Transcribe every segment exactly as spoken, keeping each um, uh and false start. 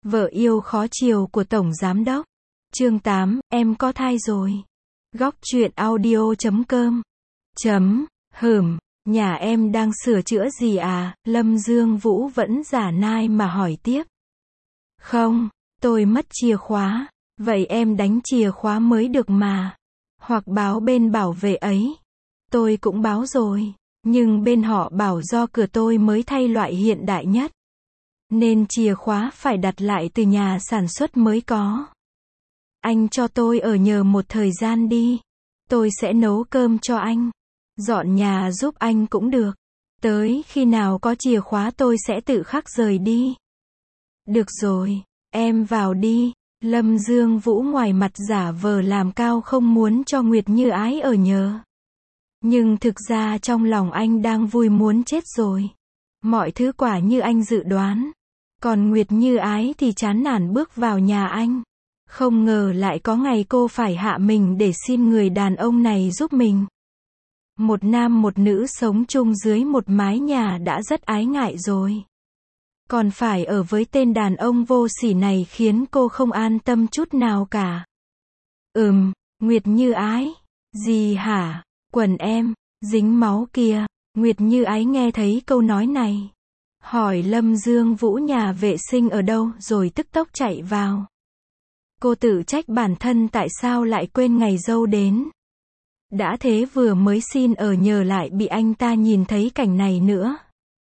Vợ yêu khó chiều của Tổng Giám đốc. Chương tám, em có thai rồi. Góc truyện audio chấm com. Chấm, hửm, nhà em đang sửa chữa gì à? Lâm Dương Vũ vẫn giả nai mà hỏi tiếp. Không, tôi mất chìa khóa. Vậy em đánh chìa khóa mới được mà. Hoặc báo bên bảo vệ ấy. Tôi cũng báo rồi. Nhưng bên họ bảo do cửa tôi mới thay loại hiện đại nhất. Nên chìa khóa phải đặt lại từ nhà sản xuất mới có. Anh cho tôi ở nhờ một thời gian đi. Tôi sẽ nấu cơm cho anh. Dọn nhà giúp anh cũng được. Tới khi nào có chìa khóa tôi sẽ tự khắc rời đi. Được rồi, em vào đi. Lâm Dương Vũ ngoài mặt giả vờ làm cao không muốn cho Nguyệt Như Ái ở nhờ. Nhưng thực ra trong lòng anh đang vui muốn chết rồi. Mọi thứ quả như anh dự đoán. Còn Nguyệt Như Ái thì chán nản bước vào nhà anh. Không ngờ lại có ngày cô phải hạ mình để xin người đàn ông này giúp mình. Một nam một nữ sống chung dưới một mái nhà đã rất ái ngại rồi. Còn phải ở với tên đàn ông vô sỉ này khiến cô không an tâm chút nào cả. Ừm, Nguyệt Như Ái. Gì hả? Quần em, dính máu kìa. Nguyệt Như Ái nghe thấy câu nói này. Hỏi Lâm Dương Vũ nhà vệ sinh ở đâu rồi tức tốc chạy vào. Cô tự trách bản thân tại sao lại quên ngày dâu đến. Đã thế vừa mới xin ở nhờ lại bị anh ta nhìn thấy cảnh này nữa.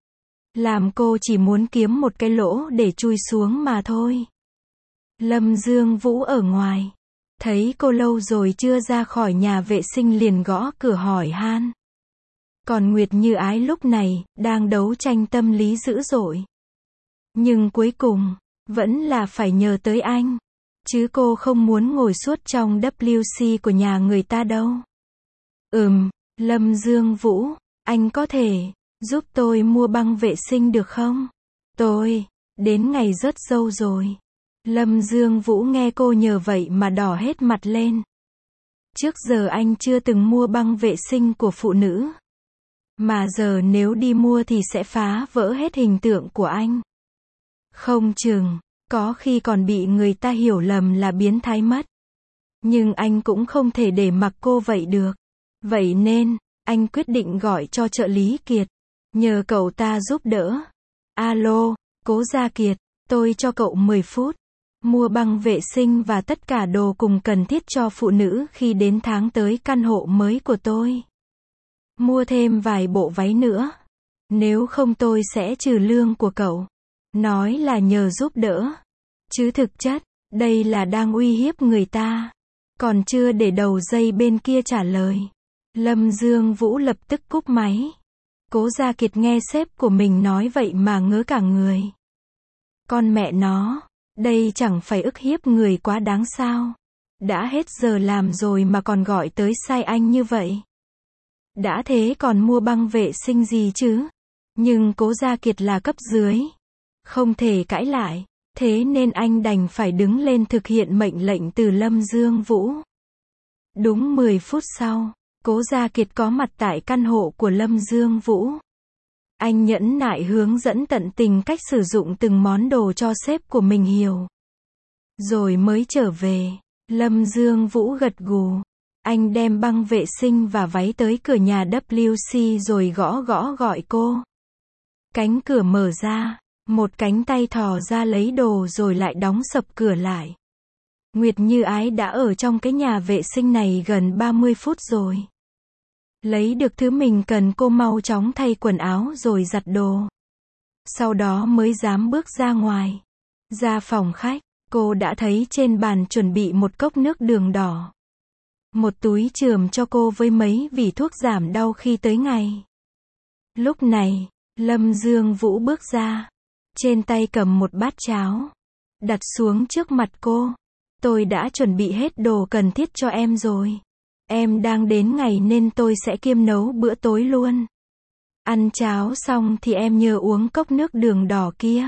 Làm cô chỉ muốn kiếm một cái lỗ để chui xuống mà thôi. Lâm Dương Vũ ở ngoài. Thấy cô lâu rồi chưa ra khỏi nhà vệ sinh liền gõ cửa hỏi han. Còn Nguyệt Như Ái lúc này, đang đấu tranh tâm lý dữ dội. Nhưng cuối cùng, vẫn là phải nhờ tới anh. Chứ cô không muốn ngồi suốt trong vê kép xê của nhà người ta đâu. Ừm, Lâm Dương Vũ, anh có thể giúp tôi mua băng vệ sinh được không? Tôi, đến ngày rớt dâu rồi. Lâm Dương Vũ nghe cô nhờ vậy mà đỏ hết mặt lên. Trước giờ anh chưa từng mua băng vệ sinh của phụ nữ. Mà giờ nếu đi mua thì sẽ phá vỡ hết hình tượng của anh. Không chừng, có khi còn bị người ta hiểu lầm là biến thái mất. Nhưng anh cũng không thể để mặc cô vậy được. Vậy nên, anh quyết định gọi cho trợ lý Kiệt. Nhờ cậu ta giúp đỡ. Alo, Cố Gia Kiệt, tôi cho cậu mười phút. Mua băng vệ sinh và tất cả đồ cùng cần thiết cho phụ nữ khi đến tháng tới căn hộ mới của tôi. Mua thêm vài bộ váy nữa. Nếu không tôi sẽ trừ lương của cậu. Nói là nhờ giúp đỡ. Chứ thực chất, đây là đang uy hiếp người ta. Còn chưa để đầu dây bên kia trả lời. Lâm Dương Vũ lập tức cúp máy. Cố Gia Kiệt nghe sếp của mình nói vậy mà ngớ cả người. Con mẹ nó, đây chẳng phải ức hiếp người quá đáng sao? Đã hết giờ làm rồi mà còn gọi tới sai anh như vậy. Đã thế còn mua băng vệ sinh gì chứ? Nhưng Cố Gia Kiệt là cấp dưới. Không thể cãi lại. Thế nên anh đành phải đứng lên thực hiện mệnh lệnh từ Lâm Dương Vũ. Đúng mười phút sau, Cố Gia Kiệt có mặt tại căn hộ của Lâm Dương Vũ. Anh nhẫn nại hướng dẫn tận tình cách sử dụng từng món đồ cho sếp của mình hiểu. Rồi mới trở về. Lâm Dương Vũ gật gù. Anh đem băng vệ sinh và váy tới cửa nhà vê kép xê rồi gõ gõ gọi cô. Cánh cửa mở ra. Một cánh tay thò ra lấy đồ rồi lại đóng sập cửa lại. Nguyệt Như Ái đã ở trong cái nhà vệ sinh này gần ba mươi phút rồi. Lấy được thứ mình cần cô mau chóng thay quần áo rồi giặt đồ. Sau đó mới dám bước ra ngoài. Ra phòng khách, cô đã thấy trên bàn chuẩn bị một cốc nước đường đỏ. Một túi chườm cho cô với mấy vỉ thuốc giảm đau khi tới ngày. Lúc này, Lâm Dương Vũ bước ra. Trên tay cầm một bát cháo. Đặt xuống trước mặt cô. Tôi đã chuẩn bị hết đồ cần thiết cho em rồi. Em đang đến ngày nên tôi sẽ kiêm nấu bữa tối luôn. Ăn cháo xong thì em nhớ uống cốc nước đường đỏ kia.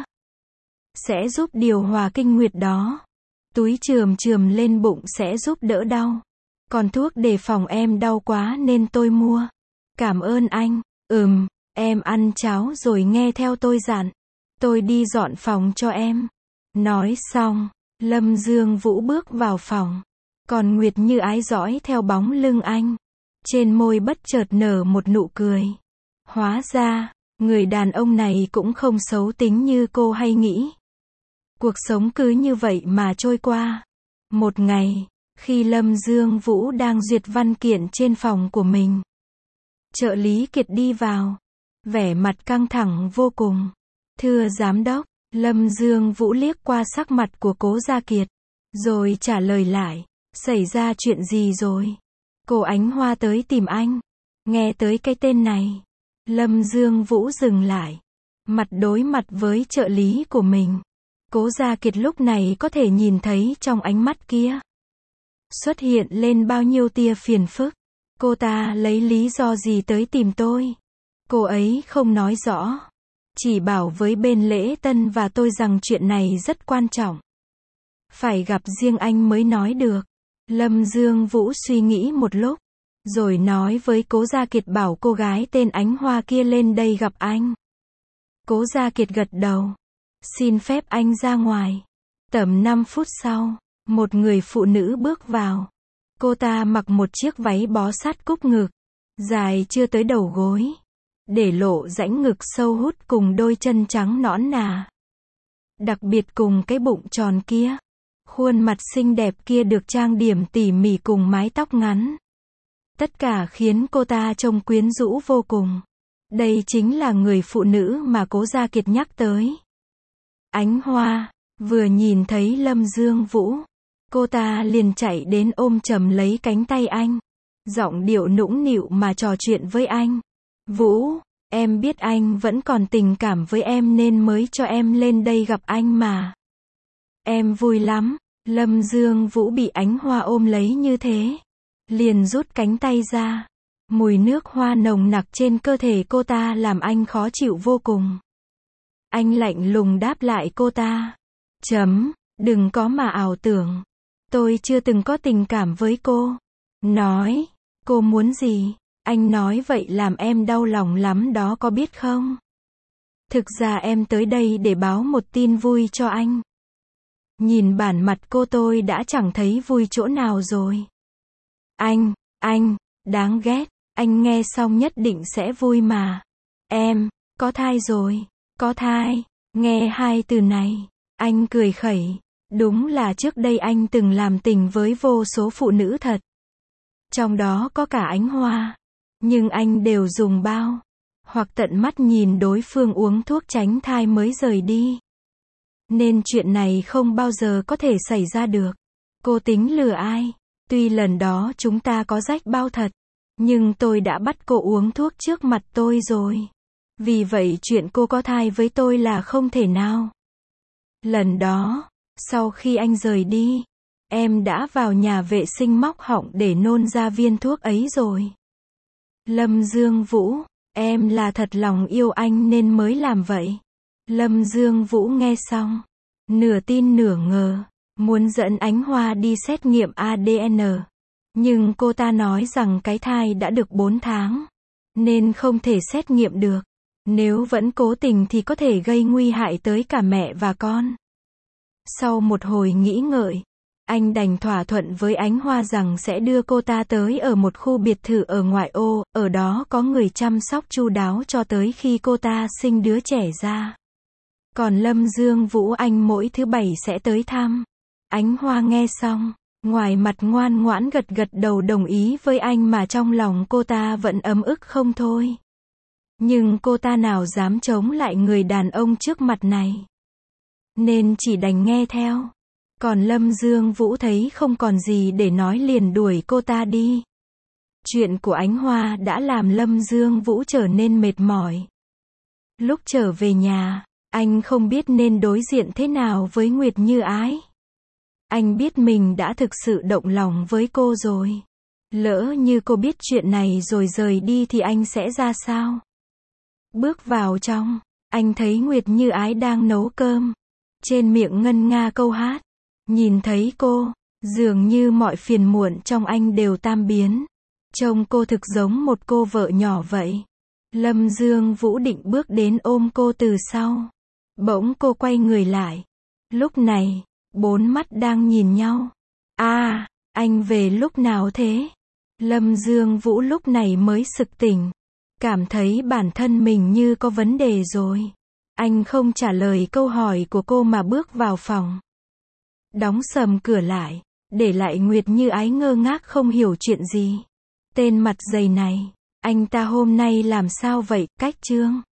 Sẽ giúp điều hòa kinh nguyệt đó. Túi chườm chườm lên bụng sẽ giúp đỡ đau. Còn thuốc đề phòng em đau quá nên tôi mua. Cảm ơn anh. Ừm, em ăn cháo rồi nghe theo tôi dặn. Tôi đi dọn phòng cho em. Nói xong, Lâm Dương Vũ bước vào phòng. Còn Nguyệt Như Ái dõi theo bóng lưng anh. Trên môi bất chợt nở một nụ cười. Hóa ra, người đàn ông này cũng không xấu tính như cô hay nghĩ. Cuộc sống cứ như vậy mà trôi qua. Một ngày, khi Lâm Dương Vũ đang duyệt văn kiện trên phòng của mình, trợ lý Kiệt đi vào, vẻ mặt căng thẳng vô cùng. Thưa giám đốc, Lâm Dương Vũ liếc qua sắc mặt của Cố Gia Kiệt, rồi trả lời lại, xảy ra chuyện gì rồi? Cô Ánh Hoa tới tìm anh. Nghe tới cái tên này, Lâm Dương Vũ dừng lại, mặt đối mặt với trợ lý của mình. Cố Gia Kiệt lúc này có thể nhìn thấy trong ánh mắt kia xuất hiện lên bao nhiêu tia phiền phức. Cô ta lấy lý do gì tới tìm tôi? Cô ấy không nói rõ, chỉ bảo với bên lễ tân và tôi rằng chuyện này rất quan trọng, phải gặp riêng anh mới nói được. Lâm Dương Vũ suy nghĩ một lúc, rồi nói với Cố Gia Kiệt bảo cô gái tên Ánh Hoa kia lên đây gặp anh. Cố Gia Kiệt gật đầu. Xin phép anh ra ngoài. Tầm năm phút sau, một người phụ nữ bước vào. Cô ta mặc một chiếc váy bó sát cúc ngực, dài chưa tới đầu gối, để lộ rãnh ngực sâu hút cùng đôi chân trắng nõn nà. Đặc biệt cùng cái bụng tròn kia, khuôn mặt xinh đẹp kia được trang điểm tỉ mỉ cùng mái tóc ngắn. Tất cả khiến cô ta trông quyến rũ vô cùng. Đây chính là người phụ nữ mà Cố Gia Kiệt nhắc tới. Ánh Hoa, vừa nhìn thấy Lâm Dương Vũ, cô ta liền chạy đến ôm chầm lấy cánh tay anh, giọng điệu nũng nịu mà trò chuyện với anh. Vũ, em biết anh vẫn còn tình cảm với em nên mới cho em lên đây gặp anh mà. Em vui lắm. Lâm Dương Vũ bị Ánh Hoa ôm lấy như thế, liền rút cánh tay ra. Mùi nước hoa nồng nặc trên cơ thể cô ta làm anh khó chịu vô cùng. Anh lạnh lùng đáp lại cô ta. Chấm, đừng có mà ảo tưởng. Tôi chưa từng có tình cảm với cô. Nói, cô muốn gì? Anh nói vậy làm em đau lòng lắm đó có biết không? Thực ra em tới đây để báo một tin vui cho anh. Nhìn bản mặt cô tôi đã chẳng thấy vui chỗ nào rồi. Anh, anh, đáng ghét. Anh nghe xong nhất định sẽ vui mà. Em, có thai rồi. Có thai. Nghe hai từ này, anh cười khẩy. Đúng là trước đây anh từng làm tình với vô số phụ nữ thật. Trong đó có cả Ánh Hoa. Nhưng anh đều dùng bao, hoặc tận mắt nhìn đối phương uống thuốc tránh thai mới rời đi. Nên chuyện này không bao giờ có thể xảy ra được. Cô tính lừa ai? Tuy lần đó chúng ta có rách bao thật, nhưng tôi đã bắt cô uống thuốc trước mặt tôi rồi. Vì vậy chuyện cô có thai với tôi là không thể nào. Lần đó, sau khi anh rời đi, em đã vào nhà vệ sinh móc họng để nôn ra viên thuốc ấy rồi. Lâm Dương Vũ, em là thật lòng yêu anh nên mới làm vậy. Lâm Dương Vũ nghe xong, nửa tin nửa ngờ, muốn dẫn Ánh Hoa đi xét nghiệm a đê en. Nhưng cô ta nói rằng cái thai đã được bốn tháng, nên không thể xét nghiệm được. Nếu vẫn cố tình thì có thể gây nguy hại tới cả mẹ và con. Sau một hồi nghĩ ngợi, anh đành thỏa thuận với Ánh Hoa rằng sẽ đưa cô ta tới ở một khu biệt thự ở ngoại ô, ở đó có người chăm sóc chu đáo cho tới khi cô ta sinh đứa trẻ ra. Còn Lâm Dương Vũ anh mỗi thứ bảy sẽ tới thăm. Ánh Hoa nghe xong, ngoài mặt ngoan ngoãn gật gật đầu đồng ý với anh mà trong lòng cô ta vẫn ấm ức không thôi. Nhưng cô ta nào dám chống lại người đàn ông trước mặt này, nên chỉ đành nghe theo. Còn Lâm Dương Vũ thấy không còn gì để nói liền đuổi cô ta đi. Chuyện của Ánh Hoa đã làm Lâm Dương Vũ trở nên mệt mỏi. Lúc trở về nhà, anh không biết nên đối diện thế nào với Nguyệt Như Ái. Anh biết mình đã thực sự động lòng với cô rồi. Lỡ như cô biết chuyện này rồi rời đi thì anh sẽ ra sao? Bước vào trong, anh thấy Nguyệt Như Ái đang nấu cơm. Trên miệng ngân nga câu hát. Nhìn thấy cô, dường như mọi phiền muộn trong anh đều tan biến. Trông cô thực giống một cô vợ nhỏ vậy. Lâm Dương Vũ định bước đến ôm cô từ sau. Bỗng cô quay người lại. Lúc này, bốn mắt đang nhìn nhau. À, anh về lúc nào thế? Lâm Dương Vũ lúc này mới sực tỉnh. Cảm thấy bản thân mình như có vấn đề rồi. Anh không trả lời câu hỏi của cô mà bước vào phòng. Đóng sầm cửa lại, để lại Nguyệt Như Ái ngơ ngác không hiểu chuyện gì. Tên mặt dày này, anh ta hôm nay làm sao vậy, Cách Trương?